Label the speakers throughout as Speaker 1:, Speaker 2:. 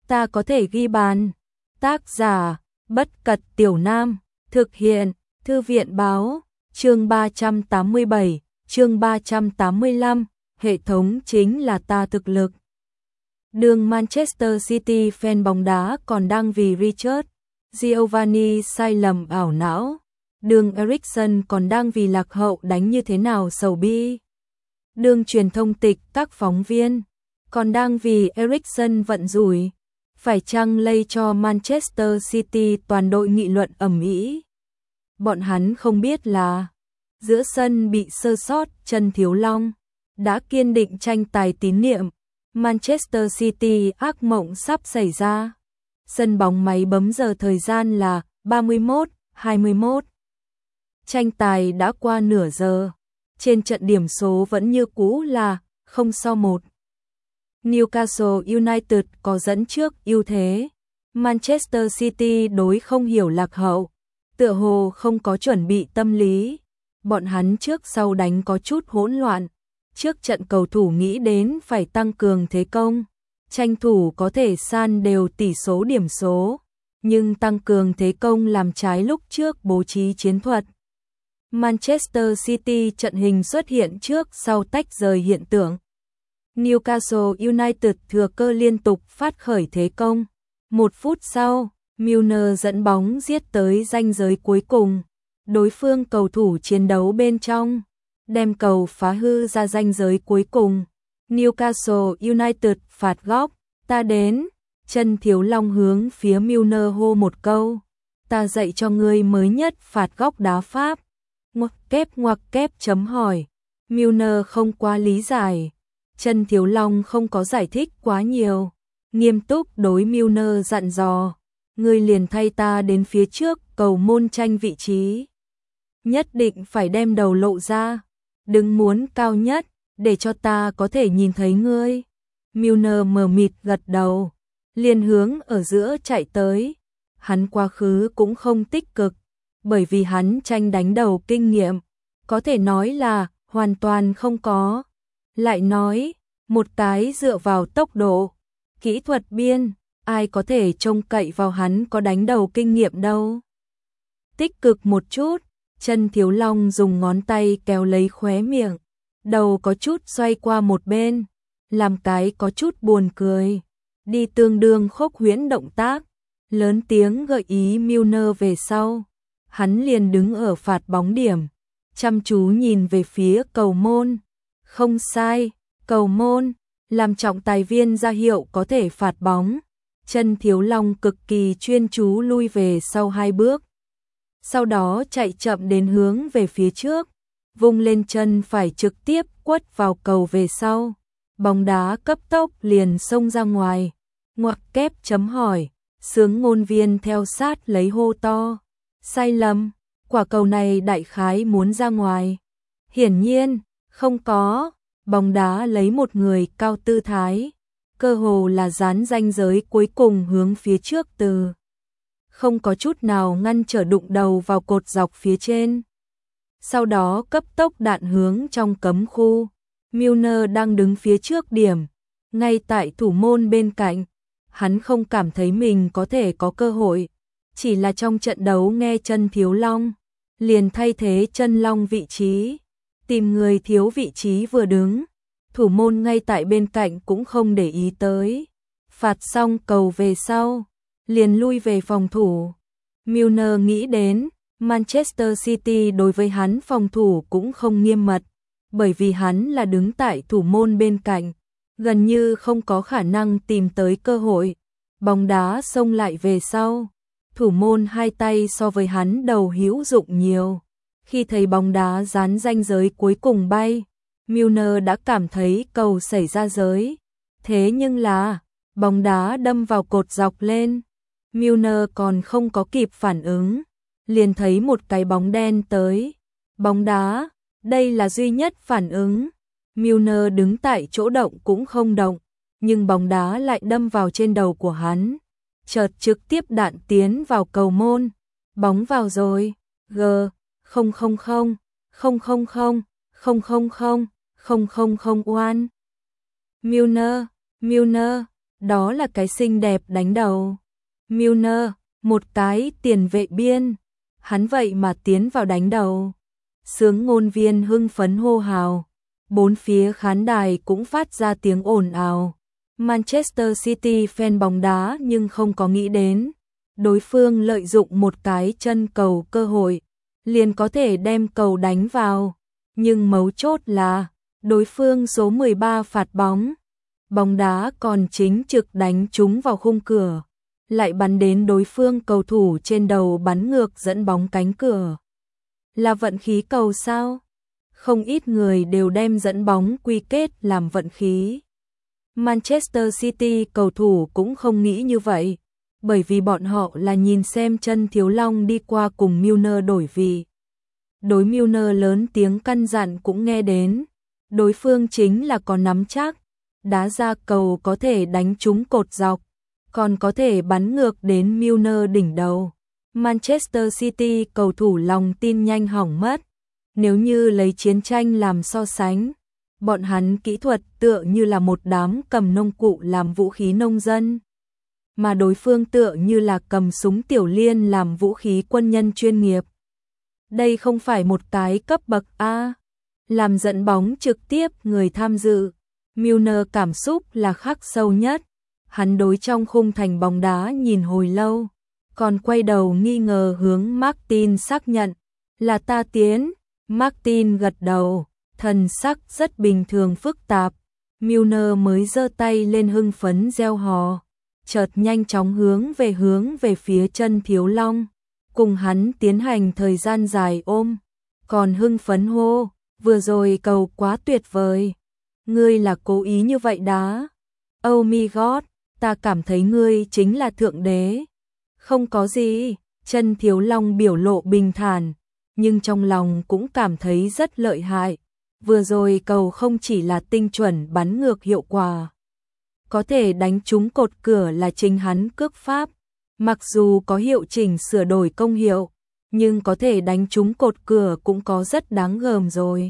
Speaker 1: ta có thể ghi bàn. Tác giả, Bất Cật Tiểu Nam, thực hiện, Thư viện Báo, chương 387, chương 385, hệ thống chính là ta thực lực. Đường Manchester City fan bóng đá còn đang vì Richard Giovanni sai lầm ảo não. Đường Eriksen còn đang vì lạc hậu đánh như thế nào sầu bi. Đường truyền thông tịch các phóng viên còn đang vì Eriksen vận rủi. Phải chăng lây cho Manchester City toàn đội nghị luận ầm ĩ. Bọn hắn không biết là giữa sân bị sơ sót Trần Thiếu Long đã kiên định tranh tài tín niệm. Manchester City ác mộng sắp xảy ra. Sân bóng máy bấm giờ thời gian là 31:21. Tranh tài đã qua nửa giờ. Trên trận điểm số vẫn như cũ là 0-1. Newcastle United có dẫn trước ưu thế. Manchester City đối không hiểu lạc hậu. Tựa hồ không có chuẩn bị tâm lý. Bọn hắn trước sau đánh có chút hỗn loạn. Trước trận cầu thủ nghĩ đến phải tăng cường thế công. Tranh thủ có thể san đều tỷ số điểm số. Nhưng tăng cường thế công làm trái lúc trước bố trí chiến thuật. Manchester City trận hình xuất hiện trước sau tách rời hiện tượng. Newcastle United thừa cơ liên tục phát khởi thế công. 1 phút sau, Milner dẫn bóng giết tới ranh giới cuối cùng. Đối phương cầu thủ chiến đấu bên trong, đem cầu phá hư ra ranh giới cuối cùng. Newcastle United phạt góc, ta đến. Trần Thiếu Long hướng phía Milner hô một câu. Ta dạy cho ngươi mới nhất phạt góc đá pháp. Ngoặc kép chấm hỏi. Milner không quá lý giải. Trần Thiếu Long không có giải thích quá nhiều. Nghiêm túc đối Milner dặn dò. Ngươi liền thay ta đến phía trước cầu môn tranh vị trí. Nhất định phải đem đầu lộ ra. Đừng muốn cao nhất, để cho ta có thể nhìn thấy ngươi. Milner mờ mịt gật đầu. Liền hướng ở giữa chạy tới. Hắn quá khứ cũng không tích cực. Bởi vì hắn tranh đánh đầu kinh nghiệm. Có thể nói là hoàn toàn không có. Lại nói, một cái dựa vào tốc độ, kỹ thuật biên, ai có thể trông cậy vào hắn có đánh đầu kinh nghiệm đâu. Tích cực một chút, Trần Thiếu Long dùng ngón tay kéo lấy khóe miệng, đầu có chút xoay qua một bên, làm cái có chút buồn cười, đi tương đương khốc huyễn động tác, lớn tiếng gợi ý Milner về sau. Hắn liền đứng ở phạt bóng điểm, chăm chú nhìn về phía cầu môn. Không sai, cầu môn, làm trọng tài viên ra hiệu có thể phạt bóng. Trần Thiếu Long cực kỳ chuyên chú lui về sau 2 bước. Sau đó chạy chậm đến hướng về phía trước, vung lên chân phải trực tiếp quất vào cầu về sau. Bóng đá cấp tốc liền xông ra ngoài. Ngoặc kép chấm hỏi, sướng ngôn viên theo sát lấy hô to. Sai lầm, quả cầu này đại khái muốn ra ngoài. Hiển nhiên, không có. Bóng đá lấy một người cao tư thái, cơ hồ là dán ranh giới cuối cùng hướng phía trước từ. Không có chút nào ngăn trở đụng đầu vào cột dọc phía trên. Sau đó cấp tốc đạn hướng trong cấm khu. Milner đang đứng phía trước điểm, ngay tại thủ môn bên cạnh. Hắn không cảm thấy mình có thể có cơ hội. Chỉ là trong trận đấu nghe Trần Thiếu Long, liền thay thế Trần Long vị trí. Tìm người thiếu vị trí vừa đứng, thủ môn ngay tại bên cạnh cũng không để ý tới. Phạt xong cầu về sau, liền lui về phòng thủ. Milner nghĩ đến, Manchester City đối với hắn phòng thủ cũng không nghiêm mật, bởi vì hắn là đứng tại thủ môn bên cạnh, gần như không có khả năng tìm tới cơ hội. Bóng đá xông lại về sau, thủ môn 2 tay so với hắn đầu hữu dụng nhiều. Khi thấy bóng đá dán ranh giới cuối cùng bay, Milner đã cảm thấy cầu xảy ra giới. Thế nhưng là, bóng đá đâm vào cột dọc lên. Milner còn không có kịp phản ứng, liền thấy một cái bóng đen tới. Bóng đá, đây là duy nhất phản ứng. Milner đứng tại chỗ động cũng không động, nhưng bóng đá lại đâm vào trên đầu của hắn. Chợt trực tiếp đạn tiến vào cầu môn. Bóng vào rồi. G 000 000 000 000 1. Milner Đó là cái xinh đẹp đánh đầu. Milner, một cái tiền vệ biên. Hắn vậy mà tiến vào đánh đầu. Sướng ngôn viên hưng phấn hô hào. Bốn phía khán đài cũng phát ra tiếng ồn ào. Manchester City fan bóng đá nhưng không có nghĩ đến. Đối phương lợi dụng một cái chân cầu cơ hội, liền có thể đem cầu đánh vào. Nhưng mấu chốt là, đối phương số 13 phạt bóng. Bóng đá còn chính trực đánh trúng vào khung cửa. Lại bắn đến đối phương cầu thủ trên đầu bắn ngược dẫn bóng cánh cửa. Là vận khí cầu sao? Không ít người đều đem dẫn bóng quy kết làm vận khí. Manchester City cầu thủ cũng không nghĩ như vậy, bởi vì bọn họ là nhìn xem chân Thiếu Long đi qua cùng Milner đổi vị. Đối Milner lớn tiếng căn dặn cũng nghe đến, đối phương chính là có nắm chắc, đá ra cầu có thể đánh trúng cột dọc, còn có thể bắn ngược đến Milner đỉnh đầu. Manchester City cầu thủ lòng tin nhanh hỏng mất. Nếu như lấy chiến tranh làm so sánh, bọn hắn kỹ thuật tựa như là một đám cầm nông cụ làm vũ khí nông dân, mà đối phương tựa như là cầm súng tiểu liên làm vũ khí quân nhân chuyên nghiệp. Đây không phải một cái cấp bậc A. Làm dẫn bóng trực tiếp người tham dự, Milner cảm xúc là khắc sâu nhất. Hắn đối trong khung thành bóng đá nhìn hồi lâu, còn quay đầu nghi ngờ hướng Martin xác nhận, là ta tiến. Martin gật đầu, thần sắc rất bình thường phức tạp. Milner mới giơ tay lên hưng phấn reo hò, chợt nhanh chóng hướng về phía chân Thiếu Long, cùng hắn tiến hành thời gian dài ôm, còn hưng phấn hô, vừa rồi cầu quá tuyệt vời, ngươi là cố ý như vậy đá. Oh my god, ta cảm thấy ngươi chính là thượng đế. Không có gì, chân Thiếu Long biểu lộ bình thản, nhưng trong lòng cũng cảm thấy rất lợi hại. Vừa rồi cầu không chỉ là tinh chuẩn bắn ngược hiệu quả, có thể đánh trúng cột cửa là chính hắn cước pháp. Mặc dù có hiệu chỉnh sửa đổi công hiệu, nhưng có thể đánh trúng cột cửa cũng có rất đáng gờm rồi.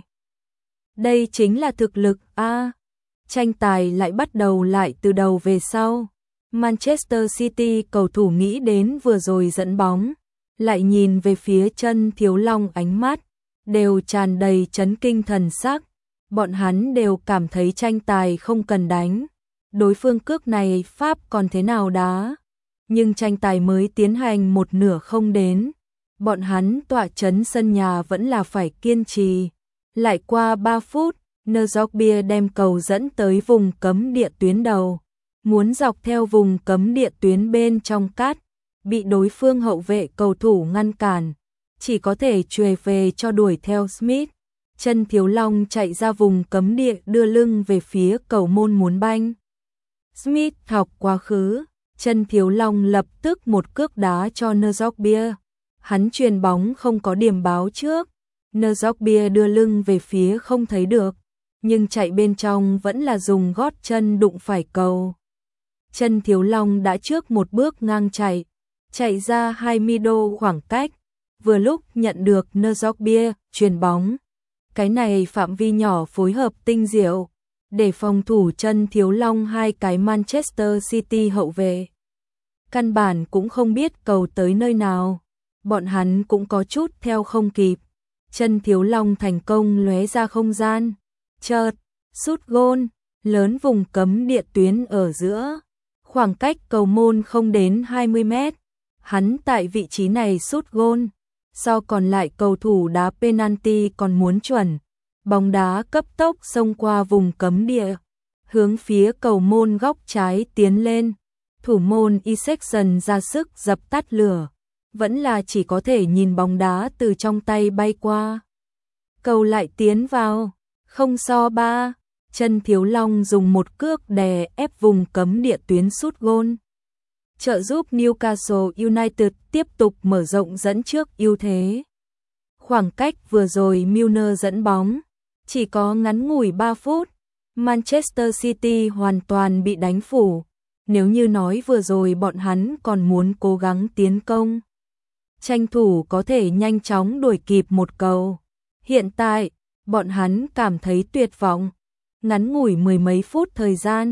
Speaker 1: Đây chính là thực lực a. Tranh tài lại bắt đầu lại từ đầu về sau. Manchester City cầu thủ nghĩ đến vừa rồi dẫn bóng, lại nhìn về phía chân Thiếu Long, ánh mắt đều tràn đầy chấn kinh thần sắc. Bọn hắn đều cảm thấy tranh tài không cần đánh, đối phương cước này pháp còn thế nào đá. Nhưng tranh tài mới tiến hành một nửa không đến, bọn hắn tọa trấn sân nhà vẫn là phải kiên trì. Lại qua 3 phút, Nzogbia đem cầu dẫn tới vùng cấm địa tuyến đầu, muốn dọc theo vùng cấm địa tuyến bên trong cắt, bị đối phương hậu vệ cầu thủ ngăn cản, chỉ có thể chuyền về cho đuổi theo Smith. Chân Thiếu Long chạy ra vùng cấm địa đưa lưng về phía cầu môn muốn banh. Smith thọc quá khứ, chân Thiếu Long lập tức một cước đá cho Nzogbia. Hắn chuyền bóng không có điểm báo trước, Nzogbia đưa lưng về phía không thấy được, nhưng chạy bên trong vẫn là dùng gót chân đụng phải cầu. Chân Thiếu Long đã trước một bước ngang chạy ra 20 đô khoảng cách, vừa lúc nhận được Nzogbia chuyền bóng. Cái này phạm vi nhỏ phối hợp tinh diệu, để phòng thủ chân Thiếu Long hai cái Manchester City hậu vệ. Căn bản cũng không biết cầu tới nơi nào, bọn hắn cũng có chút theo không kịp. Chân Thiếu Long thành công lóe ra không gian, chợt sút gôn, lớn vùng cấm địa tuyến ở giữa, khoảng cách cầu môn không đến 20 mét. Hắn tại vị trí này sút gôn, so còn lại cầu thủ đá penalty còn muốn chuẩn. Bóng đá cấp tốc xông qua vùng cấm địa, hướng phía cầu môn góc trái tiến lên. Thủ môn Isaacson ra sức dập tắt lửa, vẫn là chỉ có thể nhìn bóng đá từ trong tay bay qua. Cầu lại tiến vào, không so ba. Chân Thiếu Long dùng một cước đè ép vùng cấm địa tuyến sút gôn, trợ giúp Newcastle United tiếp tục mở rộng dẫn trước ưu thế. Khoảng cách vừa rồi Milner dẫn bóng, chỉ có ngắn ngủi 3 phút, Manchester City hoàn toàn bị đánh phủ. Nếu như nói vừa rồi bọn hắn còn muốn cố gắng tiến công, tranh thủ có thể nhanh chóng đuổi kịp một cầu, hiện tại bọn hắn cảm thấy tuyệt vọng. Ngắn ngủi mười mấy phút thời gian,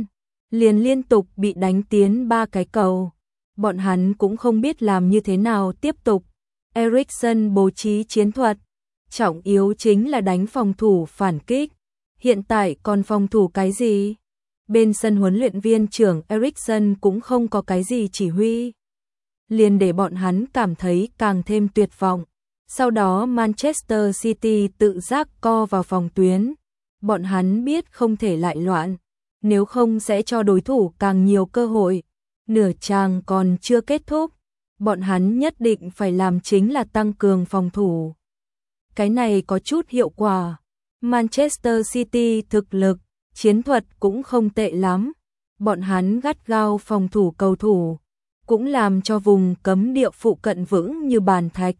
Speaker 1: liền liên tục bị đánh tiến 3 cái cầu. Bọn hắn cũng không biết làm như thế nào tiếp tục. Eriksen bố trí chiến thuật, trọng yếu chính là đánh phòng thủ phản kích. Hiện tại còn phòng thủ cái gì? Bên sân huấn luyện viên trưởng Eriksen cũng không có cái gì chỉ huy. Liền để bọn hắn cảm thấy càng thêm tuyệt vọng. Sau đó Manchester City tự giác co vào phòng tuyến. Bọn hắn biết không thể lại loạn, nếu không sẽ cho đối thủ càng nhiều cơ hội. Nửa chàng còn chưa kết thúc, bọn hắn nhất định phải làm chính là tăng cường phòng thủ. Cái này có chút hiệu quả. Manchester City thực lực, chiến thuật cũng không tệ lắm. Bọn hắn gắt gao phòng thủ cầu thủ, cũng làm cho vùng cấm địa phụ cận vững như bàn thạch.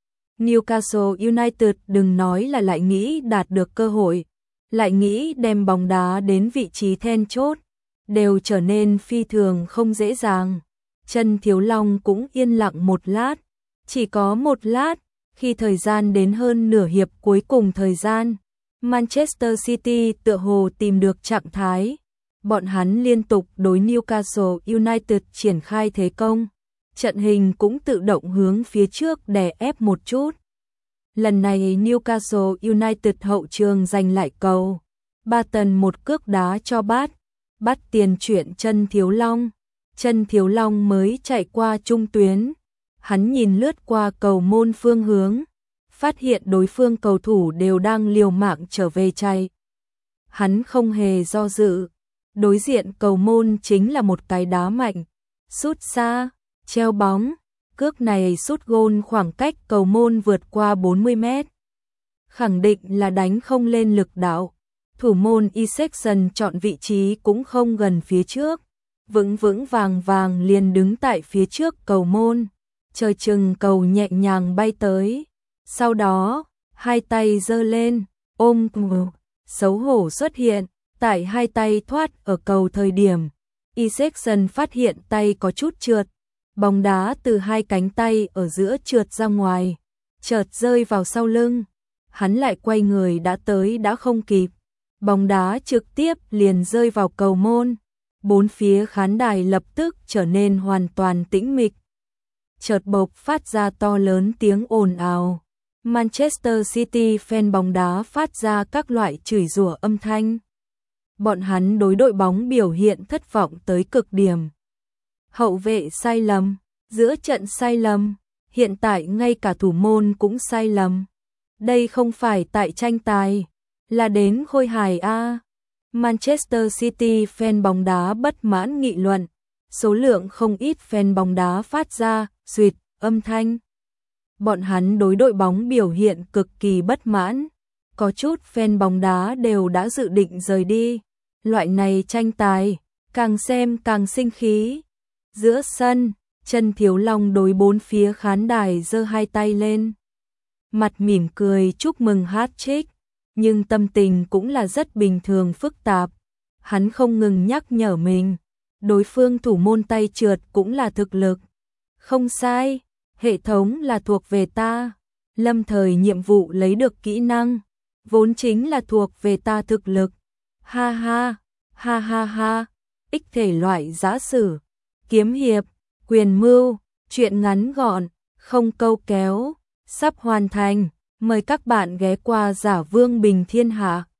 Speaker 1: Newcastle United đừng nói là lại nghĩ đạt được cơ hội, lại nghĩ đem bóng đá đến vị trí then chốt, đều trở nên phi thường không dễ dàng. Chân Thiếu Long cũng yên lặng một lát, chỉ có một lát, khi thời gian đến hơn nửa hiệp cuối cùng thời gian, Manchester City tựa hồ tìm được trạng thái. Bọn hắn liên tục đối Newcastle United triển khai thế công, trận hình cũng tự động hướng phía trước đè ép một chút. Lần này Newcastle United hậu trường giành lại cầu, Barton một cước đá cho bắt tiền chuyển Chân Thiếu Long. Chân Thiếu Long mới chạy qua trung tuyến, hắn nhìn lướt qua cầu môn phương hướng, phát hiện đối phương cầu thủ đều đang liều mạng trở về chạy. Hắn không hề do dự, đối diện cầu môn chính là một cái đá mạnh, sút xa, treo bóng, cước này sút gôn khoảng cách cầu môn vượt qua 40 mét. Khẳng định là đánh không lên lực đạo, thủ môn Eriksen chọn vị trí cũng không gần phía trước, vững vững vàng vàng liền đứng tại phía trước cầu môn, chờ chừng cầu nhẹ nhàng bay tới. Sau đó, hai tay giơ lên, ôm xấu hổ xuất hiện, tại hai tay thoát ở cầu thời điểm, Eriksen phát hiện tay có chút trượt, bóng đá từ hai cánh tay ở giữa trượt ra ngoài, chợt rơi vào sau lưng. Hắn lại quay người đã tới đã không kịp, bóng đá trực tiếp liền rơi vào cầu môn. Bốn phía khán đài lập tức trở nên hoàn toàn tĩnh mịch. Chợt bộc phát ra to lớn tiếng ồn ào. Manchester City fan bóng đá phát ra các loại chửi rủa âm thanh. Bọn hắn đối đội bóng biểu hiện thất vọng tới cực điểm. Hậu vệ sai lầm, giữa trận sai lầm, hiện tại ngay cả thủ môn cũng sai lầm. Đây không phải tại tranh tài, là đến khôi hài a. Manchester City fan bóng đá bất mãn nghị luận, số lượng không ít fan bóng đá phát ra duyệt âm thanh. Bọn hắn đối đội bóng biểu hiện cực kỳ bất mãn, có chút fan bóng đá đều đã dự định rời đi. Loại này tranh tài, càng xem càng sinh khí. Giữa sân, Chân Thiếu Long đối bốn phía khán đài giơ hai tay lên, mặt mỉm cười chúc mừng hat-trick, nhưng tâm tình cũng là rất bình thường phức tạp. Hắn không ngừng nhắc nhở mình, đối phương thủ môn tay trượt cũng là thực lực. Không sai, hệ thống là thuộc về ta. Lâm thời nhiệm vụ lấy được kỹ năng, vốn chính là thuộc về ta thực lực. Ha ha, ha ha ha, ích thể loại giã sử, kiếm hiệp, quyền mưu, truyện ngắn gọn, không câu kéo, sắp hoàn thành. Mời các bạn ghé qua Giả Vương Bình Thiên Hạ.